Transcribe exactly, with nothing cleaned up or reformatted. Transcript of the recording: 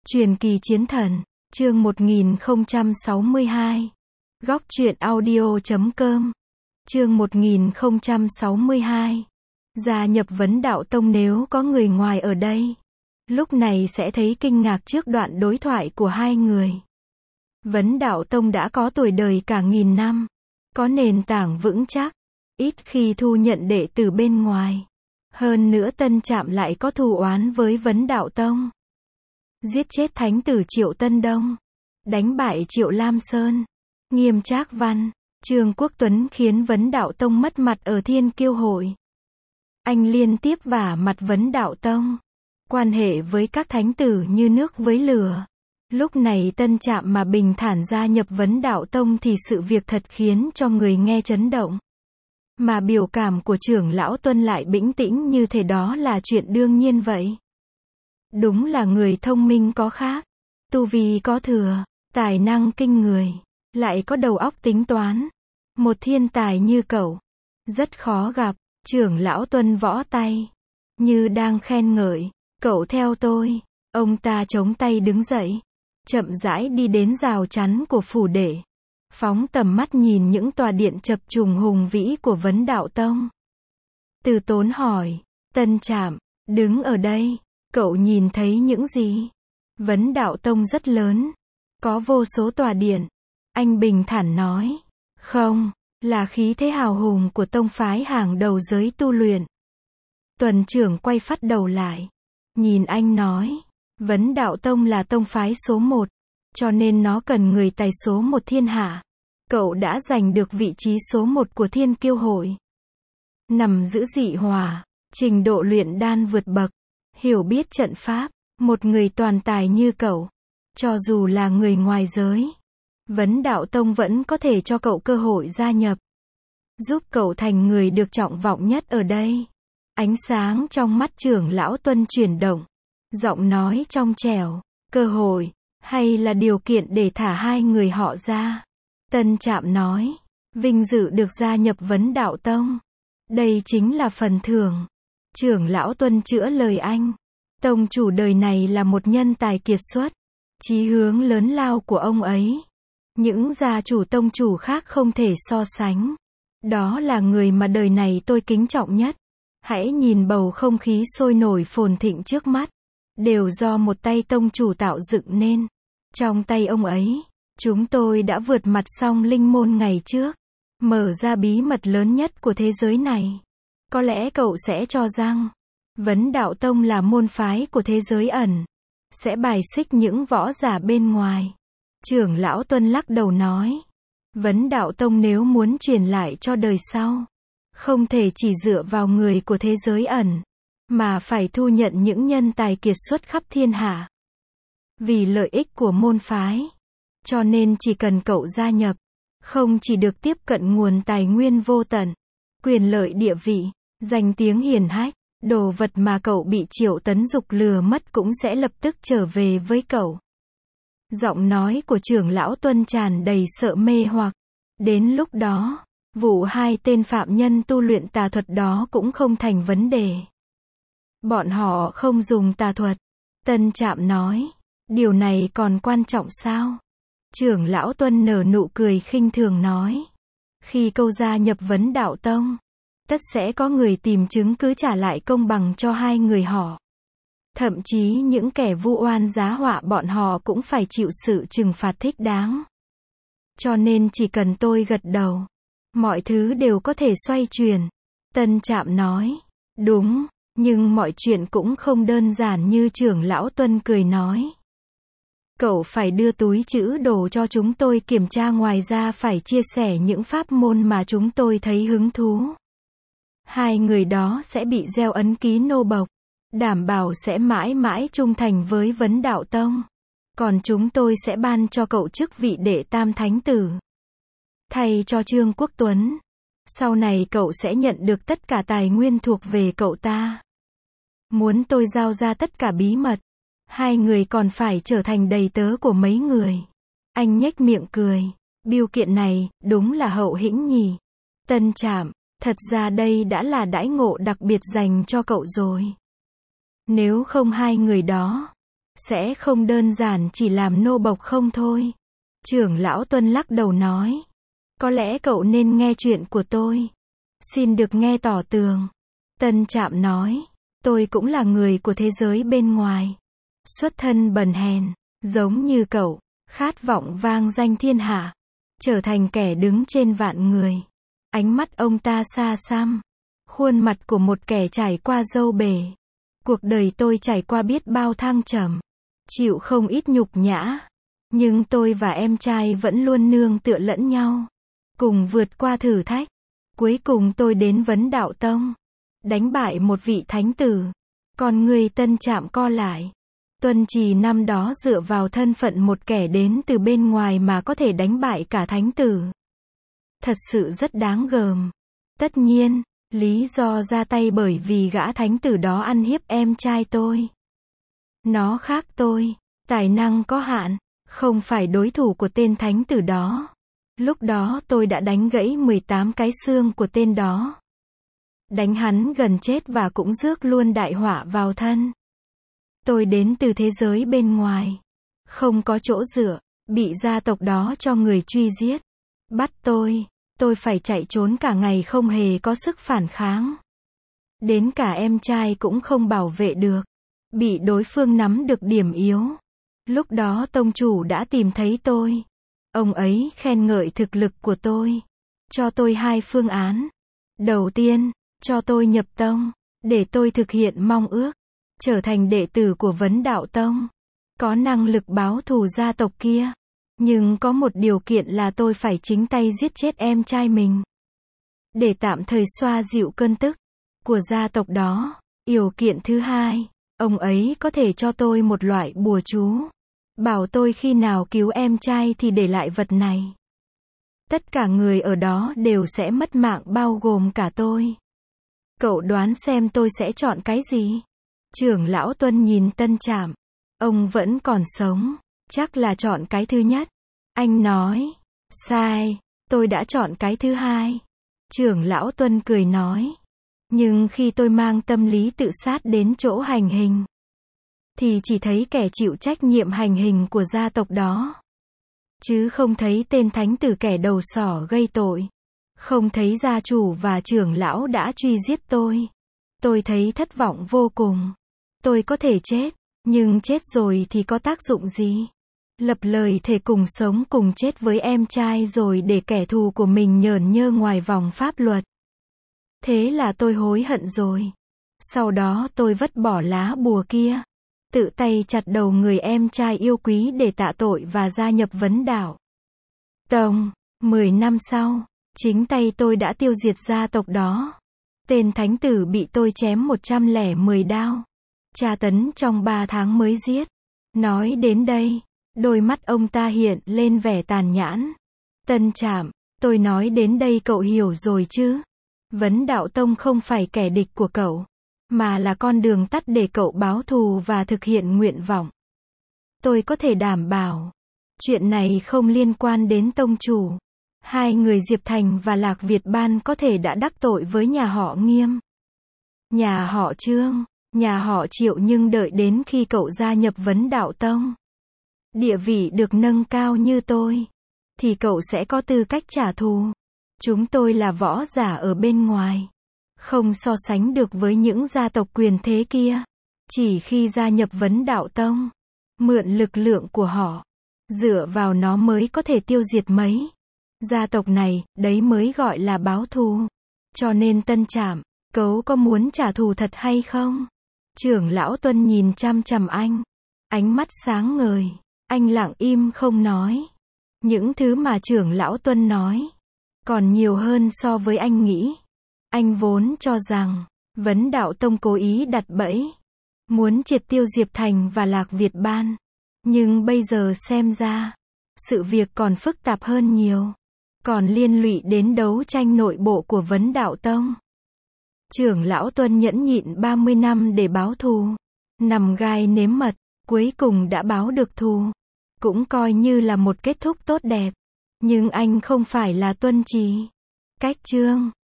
Truyền kỳ chiến thần, chương một nghìn không trăm sáu mươi hai. Góc truyện audio chấm com. Chương một nghìn không trăm sáu mươi hai. Gia nhập Vấn Đạo Tông. Nếu có người ngoài ở đây, lúc này sẽ thấy kinh ngạc trước đoạn đối thoại của hai người. Vấn Đạo Tông đã có tuổi đời cả nghìn năm, có nền tảng vững chắc, ít khi thu nhận đệ tử bên ngoài. Hơn nữa Tân Trạm lại có thù oán với Vấn Đạo Tông. Giết chết thánh tử Triệu Tân Đông, đánh bại Triệu Lam Sơn, Nghiêm Trác Văn, Trương Quốc Tuấn khiến Vấn Đạo Tông mất mặt ở Thiên Kiêu Hội. Anh liên tiếp vả mặt Vấn Đạo Tông, quan hệ với các thánh tử như nước với lửa. Lúc này Tân Trạm mà bình thản gia nhập Vấn Đạo Tông thì sự việc thật khiến cho người nghe chấn động. Mà biểu cảm của trưởng lão Tuân lại bình tĩnh như thể đó là chuyện đương nhiên vậy. Đúng là người thông minh có khác, tu vi có thừa, tài năng kinh người, lại có đầu óc tính toán. Một thiên tài như cậu, rất khó gặp. Trưởng lão Tuân võ tay, như đang khen ngợi. Cậu theo tôi. Ông ta chống tay đứng dậy, chậm rãi đi đến rào chắn của phủ đệ, phóng tầm mắt nhìn những tòa điện chập trùng hùng vĩ của Vấn Đạo Tông. Từ Tốn hỏi, Tân Trạm, đứng ở đây, cậu nhìn thấy những gì? Vấn Đạo Tông rất lớn, có vô số tòa điện. Anh bình thản nói, không, là khí thế hào hùng của tông phái hàng đầu giới tu luyện. Tuần trưởng quay phát đầu lại, nhìn anh nói, Vấn Đạo Tông là tông phái số một, cho nên nó cần người tài số một thiên hạ. Cậu đã giành được vị trí số một của Thiên Kiêu Hội. Nằm giữ dị hỏa, trình độ luyện đan vượt bậc, hiểu biết trận pháp, một người toàn tài như cậu, cho dù là người ngoài giới, Vấn Đạo Tông vẫn có thể cho cậu cơ hội gia nhập, giúp cậu thành người được trọng vọng nhất ở đây. Ánh sáng trong mắt trưởng lão Tuân chuyển động, giọng nói trong trẻo, cơ hội, hay là điều kiện để thả hai người họ ra? Tân Trạm nói, vinh dự được gia nhập Vấn Đạo Tông, đây chính là phần thưởng. Trưởng lão Tuân chữa lời anh, tông chủ đời này là một nhân tài kiệt xuất, chí hướng lớn lao của ông ấy, những gia chủ tông chủ khác không thể so sánh. Đó là người mà đời này tôi kính trọng nhất. Hãy nhìn bầu không khí sôi nổi phồn thịnh trước mắt, đều do một tay tông chủ tạo dựng nên. Trong tay ông ấy, chúng tôi đã vượt mặt song linh môn ngày trước, mở ra bí mật lớn nhất của thế giới này. Có lẽ cậu sẽ cho rằng, Vấn Đạo Tông là môn phái của thế giới ẩn, sẽ bài xích những võ giả bên ngoài. Trưởng lão Tuân lắc đầu nói, Vấn Đạo Tông nếu muốn truyền lại cho đời sau, không thể chỉ dựa vào người của thế giới ẩn, mà phải thu nhận những nhân tài kiệt xuất khắp thiên hạ. Vì lợi ích của môn phái, cho nên chỉ cần cậu gia nhập, không chỉ được tiếp cận nguồn tài nguyên vô tận, quyền lợi địa vị, danh tiếng hiển hách, đồ vật mà cậu bị Triệu Tấn Dục lừa mất cũng sẽ lập tức trở về với cậu. Giọng nói của trưởng lão Tuân tràn đầy sợ mê hoặc. Đến lúc đó, vụ hai tên phạm nhân tu luyện tà thuật đó cũng không thành vấn đề. Bọn họ không dùng tà thuật. Tân Trạm nói, điều này còn quan trọng sao? Trưởng lão Tuân nở nụ cười khinh thường nói, khi câu gia nhập Vấn Đạo Tông, tất sẽ có người tìm chứng cứ trả lại công bằng cho hai người họ. Thậm chí những kẻ vu oan giá họa bọn họ cũng phải chịu sự trừng phạt thích đáng. Cho nên chỉ cần tôi gật đầu, mọi thứ đều có thể xoay chuyển. Tân Trạm nói, đúng, nhưng mọi chuyện cũng không đơn giản như trưởng lão Tuân cười nói. Cậu phải đưa túi trữ đồ cho chúng tôi kiểm tra, ngoài ra phải chia sẻ những pháp môn mà chúng tôi thấy hứng thú. Hai người đó sẽ bị gieo ấn ký nô bộc, đảm bảo sẽ mãi mãi trung thành với Vấn Đạo Tông. Còn chúng tôi sẽ ban cho cậu chức vị đệ tam thánh tử, thay cho Trương Quốc Tuấn. Sau này cậu sẽ nhận được tất cả tài nguyên thuộc về cậu ta. Muốn tôi giao ra tất cả bí mật, hai người còn phải trở thành đầy tớ của mấy người. Anh nhếch miệng cười, biêu kiện này, đúng là hậu hĩnh nhỉ. Tân Trạm, thật ra đây đã là đãi ngộ đặc biệt dành cho cậu rồi. Nếu không hai người đó, sẽ không đơn giản chỉ làm nô bộc không thôi. Trưởng lão Tuân lắc đầu nói. Có lẽ cậu nên nghe chuyện của tôi. Xin được nghe tỏ tường. Tân Trạm nói. Tôi cũng là người của thế giới bên ngoài. Xuất thân bần hèn, giống như cậu, khát vọng vang danh thiên hạ, trở thành kẻ đứng trên vạn người. Ánh mắt ông ta xa xăm, khuôn mặt của một kẻ trải qua dâu bể. Cuộc đời tôi trải qua biết bao thăng trầm, chịu không ít nhục nhã, nhưng tôi và em trai vẫn luôn nương tựa lẫn nhau, cùng vượt qua thử thách. Cuối cùng tôi đến Vấn Đạo Tông, đánh bại một vị thánh tử. Còn người Tân Trạm co lại. Tuân Trì năm đó dựa vào thân phận một kẻ đến từ bên ngoài mà có thể đánh bại cả thánh tử. Thật sự rất đáng gờm. Tất nhiên, lý do ra tay bởi vì gã thánh tử đó ăn hiếp em trai tôi. Nó khác tôi, tài năng có hạn, không phải đối thủ của tên thánh tử đó. Lúc đó tôi đã đánh gãy mười tám cái xương của tên đó. Đánh hắn gần chết và cũng rước luôn đại họa vào thân. Tôi đến từ thế giới bên ngoài, không có chỗ dựa, bị gia tộc đó cho người truy giết. Bắt tôi, tôi phải chạy trốn cả ngày không hề có sức phản kháng. Đến cả em trai cũng không bảo vệ được, bị đối phương nắm được điểm yếu. Lúc đó tông chủ đã tìm thấy tôi. Ông ấy khen ngợi thực lực của tôi, cho tôi hai phương án. Đầu tiên, cho tôi nhập tông, để tôi thực hiện mong ước, trở thành đệ tử của Vấn Đạo Tông, có năng lực báo thù gia tộc kia. Nhưng có một điều kiện là tôi phải chính tay giết chết em trai mình, để tạm thời xoa dịu cơn tức của gia tộc đó. Điều kiện thứ hai, ông ấy có thể cho tôi một loại bùa chú, bảo tôi khi nào cứu em trai thì để lại vật này. Tất cả người ở đó đều sẽ mất mạng bao gồm cả tôi. Cậu đoán xem tôi sẽ chọn cái gì? Trưởng lão Tuân nhìn Tân Trạm. Ông vẫn còn sống, chắc là chọn cái thứ nhất. Anh nói. Sai, tôi đã chọn cái thứ hai. Trưởng lão Tuân cười nói. Nhưng khi tôi mang tâm lý tự sát đến chỗ hành hình, thì chỉ thấy kẻ chịu trách nhiệm hành hình của gia tộc đó, chứ không thấy tên thánh tử kẻ đầu sỏ gây tội. Không thấy gia chủ và trưởng lão đã truy giết tôi. Tôi thấy thất vọng vô cùng. Tôi có thể chết, nhưng chết rồi thì có tác dụng gì? Lập lời thề cùng sống cùng chết với em trai rồi để kẻ thù của mình nhởn nhơ ngoài vòng pháp luật. Thế là tôi hối hận rồi. Sau đó tôi vứt bỏ lá bùa kia, tự tay chặt đầu người em trai yêu quý để tạ tội và gia nhập Vấn Đạo Tông. Mười năm sau, chính tay tôi đã tiêu diệt gia tộc đó. Tên thánh tử bị tôi chém một trăm lẻ mười đao, tra tấn trong ba tháng mới giết. Nói đến đây, đôi mắt ông ta hiện lên vẻ tàn nhẫn. Tân Trạm, tôi nói đến đây cậu hiểu rồi chứ? Vấn Đạo Tông không phải kẻ địch của cậu, mà là con đường tắt để cậu báo thù và thực hiện nguyện vọng. Tôi có thể đảm bảo, chuyện này không liên quan đến tông chủ. Hai người Diệp Thành và Lạc Việt Ban có thể đã đắc tội với nhà họ Nghiêm, nhà họ Trương, nhà họ Triệu, nhưng đợi đến khi cậu gia nhập Vấn Đạo Tông, địa vị được nâng cao như tôi, thì cậu sẽ có tư cách trả thù. Chúng tôi là võ giả ở bên ngoài, không so sánh được với những gia tộc quyền thế kia. Chỉ khi gia nhập Vấn Đạo Tông, mượn lực lượng của họ, dựa vào nó mới có thể tiêu diệt mấy gia tộc này, đấy mới gọi là báo thù. Cho nên Tân Trạm, cậu có muốn trả thù thật hay không? Trưởng lão Tuân nhìn chăm chằm anh, ánh mắt sáng ngời. Anh lặng im không nói. Những thứ mà trưởng lão Tuân nói còn nhiều hơn so với anh nghĩ. Anh vốn cho rằng Vấn Đạo Tông cố ý đặt bẫy, muốn triệt tiêu Diệp Thành và Lạc Việt Ban. Nhưng bây giờ xem ra, sự việc còn phức tạp hơn nhiều, còn liên lụy đến đấu tranh nội bộ của Vấn Đạo Tông. Trưởng lão Tuân nhẫn nhịn ba mươi năm để báo thù, nằm gai nếm mật, cuối cùng đã báo được thù, cũng coi như là một kết thúc tốt đẹp. Nhưng anh không phải là Tuân Trì. Cách chương